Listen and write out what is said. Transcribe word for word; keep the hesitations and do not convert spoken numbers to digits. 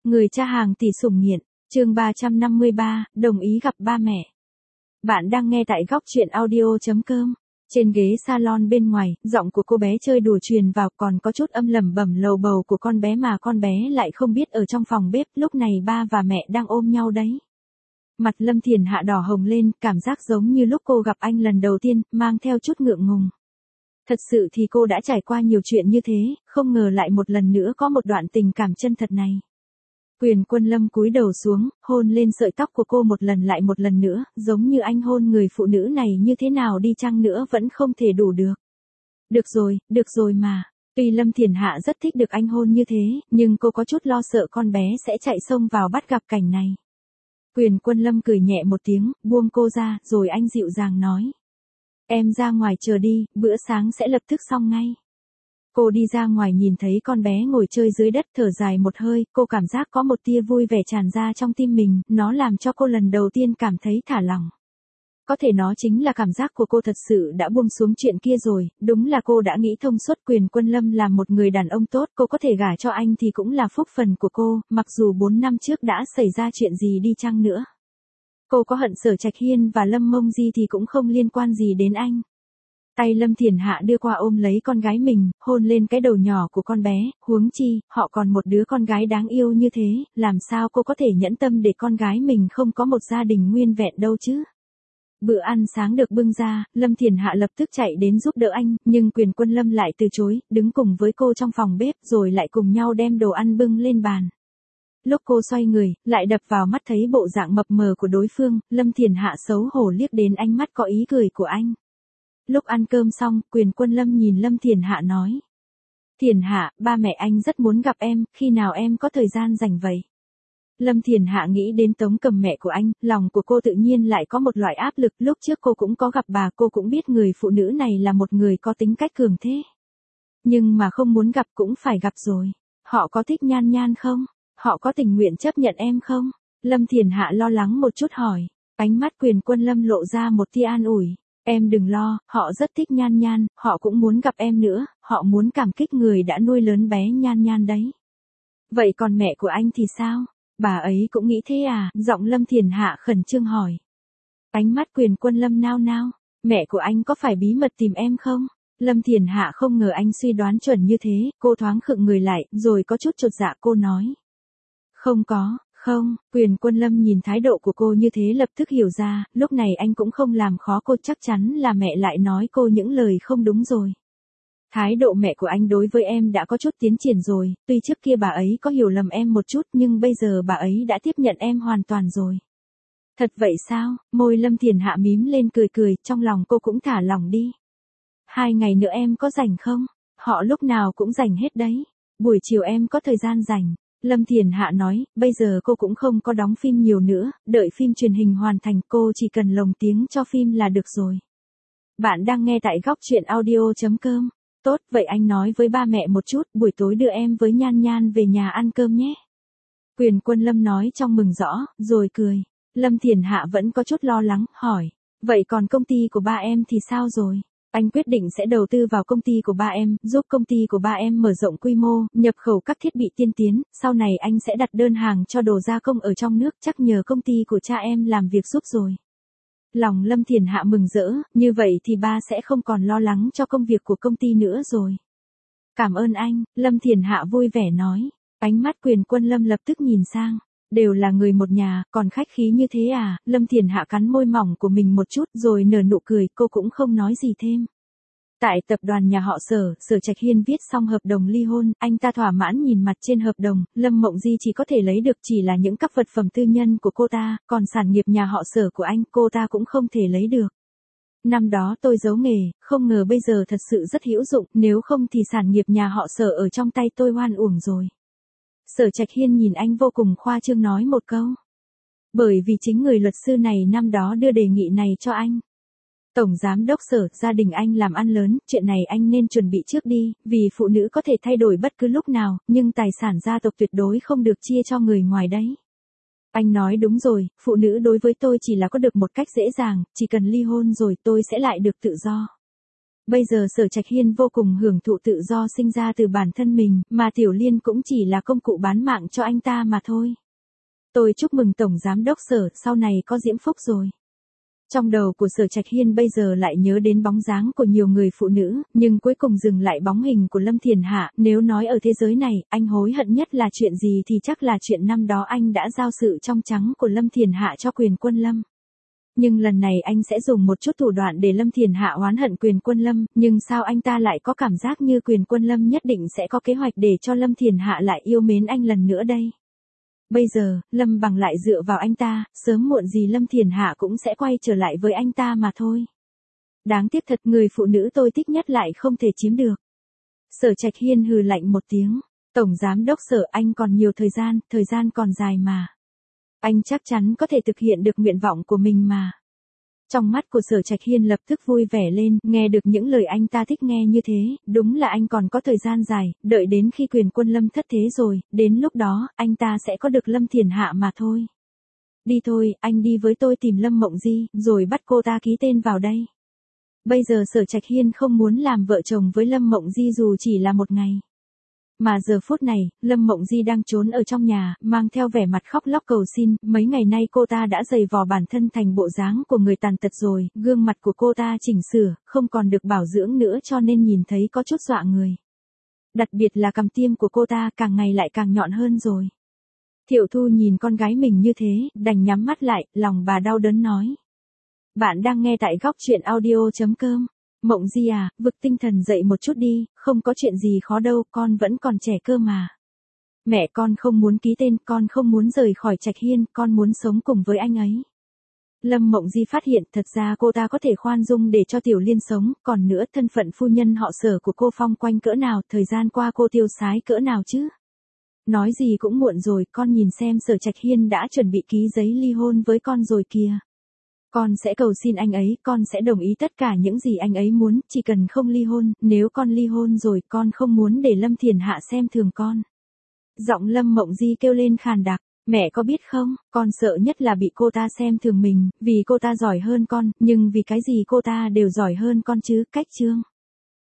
Người cha hàng tỷ sủng nghiện, chương ba trăm năm mươi ba, đồng ý gặp ba mẹ. Bạn đang nghe tại góc truyện audio chấm com. Trên ghế salon bên ngoài, giọng của cô bé chơi đùa truyền vào, còn có chút âm lẩm bẩm lầu bầu của con bé mà con bé lại không biết ở trong phòng bếp lúc này ba và mẹ đang ôm nhau đấy. Mặt Lâm Thiền Hạ đỏ hồng lên, cảm giác giống như lúc cô gặp anh lần đầu tiên, mang theo chút ngượng ngùng. Thật sự thì cô đã trải qua nhiều chuyện như thế, không ngờ lại một lần nữa có một đoạn tình cảm chân thật này. Quyền Quân Lâm cúi đầu xuống, hôn lên sợi tóc của cô một lần lại một lần nữa, giống như anh hôn người phụ nữ này như thế nào đi chăng nữa vẫn không thể đủ được. Được rồi, được rồi mà. Tuy Lâm Thiền Hạ rất thích được anh hôn như thế, nhưng cô có chút lo sợ con bé sẽ chạy xông vào bắt gặp cảnh này. Quyền Quân Lâm cười nhẹ một tiếng, buông cô ra, rồi anh dịu dàng nói. Em ra ngoài chờ đi, bữa sáng sẽ lập tức xong ngay. Cô đi ra ngoài nhìn thấy con bé ngồi chơi dưới đất thở dài một hơi, cô cảm giác có một tia vui vẻ tràn ra trong tim mình, nó làm cho cô lần đầu tiên cảm thấy thả lỏng. Có thể nó chính là cảm giác của cô thật sự đã buông xuống chuyện kia rồi, đúng là cô đã nghĩ thông suốt. Quyền Quân Lâm là một người đàn ông tốt, cô có thể gả cho anh thì cũng là phúc phần của cô, mặc dù bốn năm trước đã xảy ra chuyện gì đi chăng nữa. Cô có hận Sở Trạch Hiên và Lâm Mông Di thì cũng không liên quan gì đến anh. Tay Lâm Thiền Hạ đưa qua ôm lấy con gái mình, hôn lên cái đầu nhỏ của con bé, huống chi, họ còn một đứa con gái đáng yêu như thế, làm sao cô có thể nhẫn tâm để con gái mình không có một gia đình nguyên vẹn đâu chứ. Bữa ăn sáng được bưng ra, Lâm Thiền Hạ lập tức chạy đến giúp đỡ anh, nhưng Quyền Quân Lâm lại từ chối, đứng cùng với cô trong phòng bếp rồi lại cùng nhau đem đồ ăn bưng lên bàn. Lúc cô xoay người, lại đập vào mắt thấy bộ dạng mập mờ của đối phương, Lâm Thiền Hạ xấu hổ liếc đến ánh mắt có ý cười của anh. Lúc ăn cơm xong, Quyền Quân Lâm nhìn Lâm Thiền Hạ nói. Thiền Hạ, ba mẹ anh rất muốn gặp em, khi nào em có thời gian rảnh vậy? Lâm Thiền Hạ nghĩ đến Tống Cầm mẹ của anh, lòng của cô tự nhiên lại có một loại áp lực. Lúc trước cô cũng có gặp bà, cô cũng biết người phụ nữ này là một người có tính cách cường thế. Nhưng mà không muốn gặp cũng phải gặp rồi. Họ có thích Nhan Nhan không? Họ có tình nguyện chấp nhận em không? Lâm Thiền Hạ lo lắng một chút hỏi. Ánh mắt Quyền Quân Lâm lộ ra một tia an ủi. Em đừng lo, họ rất thích Nhan Nhan, họ cũng muốn gặp em nữa, họ muốn cảm kích người đã nuôi lớn bé Nhan Nhan đấy. Vậy còn mẹ của anh thì sao? Bà ấy cũng nghĩ thế à? Giọng Lâm Thiền Hạ khẩn trương hỏi. Ánh mắt Quyền Quân Lâm nao nao. Mẹ của anh có phải bí mật tìm em không? Lâm Thiền Hạ không ngờ anh suy đoán chuẩn như thế, cô thoáng khựng người lại, rồi có chút chột dạ cô nói. Không có. Không, Quyền Quân Lâm nhìn thái độ của cô như thế lập tức hiểu ra, lúc này anh cũng không làm khó cô, chắc chắn là mẹ lại nói cô những lời không đúng rồi. Thái độ mẹ của anh đối với em đã có chút tiến triển rồi, tuy trước kia bà ấy có hiểu lầm em một chút nhưng bây giờ bà ấy đã tiếp nhận em hoàn toàn rồi. Thật vậy sao? Môi Lâm Thiền Hạ mím lên cười cười, trong lòng cô cũng thả lỏng đi. Hai ngày nữa em có rảnh không? Họ lúc nào cũng rảnh hết đấy. Buổi chiều em có thời gian rảnh. Lâm Thiền Hạ nói, bây giờ cô cũng không có đóng phim nhiều nữa, đợi phim truyền hình hoàn thành cô chỉ cần lồng tiếng cho phim là được rồi. Bạn đang nghe tại góc truyện audio chấm com. Tốt, vậy anh nói với ba mẹ một chút, buổi tối đưa em với Nhan Nhan về nhà ăn cơm nhé. Quyền Quân Lâm nói trong mừng rõ, rồi cười. Lâm Thiền Hạ vẫn có chút lo lắng, hỏi, vậy còn công ty của ba em thì sao rồi? Anh quyết định sẽ đầu tư vào công ty của ba em, giúp công ty của ba em mở rộng quy mô, nhập khẩu các thiết bị tiên tiến, sau này anh sẽ đặt đơn hàng cho đồ gia công ở trong nước, chắc nhờ công ty của cha em làm việc giúp rồi. Lòng Lâm Thiền Hạ mừng rỡ, như vậy thì ba sẽ không còn lo lắng cho công việc của công ty nữa rồi. Cảm ơn anh, Lâm Thiền Hạ vui vẻ nói, ánh mắt Quyền Quân Lâm lập tức nhìn sang. Đều là người một nhà, còn khách khí như thế à? Lâm Thiền Hạ cắn môi mỏng của mình một chút rồi nở nụ cười, cô cũng không nói gì thêm. Tại tập đoàn nhà họ Sở, Sở Trạch Hiên viết xong hợp đồng ly hôn, anh ta thỏa mãn nhìn mặt trên hợp đồng, Lâm Mộng Di chỉ có thể lấy được chỉ là những các vật phẩm tư nhân của cô ta, còn sản nghiệp nhà họ Sở của anh, cô ta cũng không thể lấy được. Năm đó tôi giấu nghề, không ngờ bây giờ thật sự rất hữu dụng, nếu không thì sản nghiệp nhà họ Sở ở trong tay tôi oan uổng rồi. Sở Trạch Hiên nhìn anh vô cùng khoa trương nói một câu. Bởi vì chính người luật sư này năm đó đưa đề nghị này cho anh. Tổng giám đốc Sở, gia đình anh làm ăn lớn, chuyện này anh nên chuẩn bị trước đi, vì phụ nữ có thể thay đổi bất cứ lúc nào, nhưng tài sản gia tộc tuyệt đối không được chia cho người ngoài đấy. Anh nói đúng rồi, phụ nữ đối với tôi chỉ là có được một cách dễ dàng, chỉ cần ly hôn rồi tôi sẽ lại được tự do. Bây giờ Sở Trạch Hiên vô cùng hưởng thụ tự do sinh ra từ bản thân mình, mà Tiểu Liên cũng chỉ là công cụ bán mạng cho anh ta mà thôi. Tôi chúc mừng Tổng Giám đốc Sở, sau này có diễm phúc rồi. Trong đầu của Sở Trạch Hiên bây giờ lại nhớ đến bóng dáng của nhiều người phụ nữ, nhưng cuối cùng dừng lại bóng hình của Lâm Thiền Hạ. Nếu nói ở thế giới này, anh hối hận nhất là chuyện gì thì chắc là chuyện năm đó anh đã giao sự trong trắng của Lâm Thiền Hạ cho Quyền Quân Lâm. Nhưng lần này anh sẽ dùng một chút thủ đoạn để Lâm Thiền Hạ oán hận Quyền Quân Lâm, nhưng sao anh ta lại có cảm giác như Quyền Quân Lâm nhất định sẽ có kế hoạch để cho Lâm Thiền Hạ lại yêu mến anh lần nữa đây. Bây giờ, Lâm Bằng lại dựa vào anh ta, sớm muộn gì Lâm Thiền Hạ cũng sẽ quay trở lại với anh ta mà thôi. Đáng tiếc thật, người phụ nữ tôi thích nhất lại không thể chiếm được. Sở Trạch Hiên hừ lạnh một tiếng. Tổng Giám đốc Sở, anh còn nhiều thời gian, thời gian còn dài mà. Anh chắc chắn có thể thực hiện được nguyện vọng của mình mà. Trong mắt của Sở Trạch Hiên lập tức vui vẻ lên, nghe được những lời anh ta thích nghe như thế, đúng là anh còn có thời gian dài, đợi đến khi Quyền Quân Lâm thất thế rồi, đến lúc đó, anh ta sẽ có được Lâm Thiền Hạ mà thôi. Đi thôi, anh đi với tôi tìm Lâm Mộng Di, rồi bắt cô ta ký tên vào đây. Bây giờ Sở Trạch Hiên không muốn làm vợ chồng với Lâm Mộng Di dù chỉ là một ngày. Mà giờ phút này, Lâm Mộng Di đang trốn ở trong nhà, mang theo vẻ mặt khóc lóc cầu xin, mấy ngày nay cô ta đã dày vò bản thân thành bộ dáng của người tàn tật rồi, gương mặt của cô ta chỉnh sửa, không còn được bảo dưỡng nữa cho nên nhìn thấy có chút dọa người. Đặc biệt là cằm tiêm của cô ta càng ngày lại càng nhọn hơn rồi. Thiệu Thu nhìn con gái mình như thế, đành nhắm mắt lại, lòng bà đau đớn nói. Bạn đang nghe tại góc truyện audio chấm com. Mộng Di à, vực tinh thần dậy một chút đi, không có chuyện gì khó đâu, con vẫn còn trẻ cơ mà. Mẹ con không muốn ký tên, con không muốn rời khỏi Trạch Hiên, con muốn sống cùng với anh ấy. Lâm Mộng Di phát hiện thật ra cô ta có thể khoan dung để cho Tiểu Liên sống, còn nữa thân phận phu nhân họ Sở của cô phong quanh cỡ nào, thời gian qua cô tiêu sái cỡ nào chứ. Nói gì cũng muộn rồi, con nhìn xem Sở Trạch Hiên đã chuẩn bị ký giấy ly hôn với con rồi kìa. Con sẽ cầu xin anh ấy, con sẽ đồng ý tất cả những gì anh ấy muốn, chỉ cần không ly hôn, nếu con ly hôn rồi, con không muốn để Lâm Thiền Hạ xem thường con. Giọng Lâm Mộng Di kêu lên khàn đặc, mẹ có biết không, con sợ nhất là bị cô ta xem thường mình, vì cô ta giỏi hơn con, nhưng vì cái gì cô ta đều giỏi hơn con chứ, cách chương.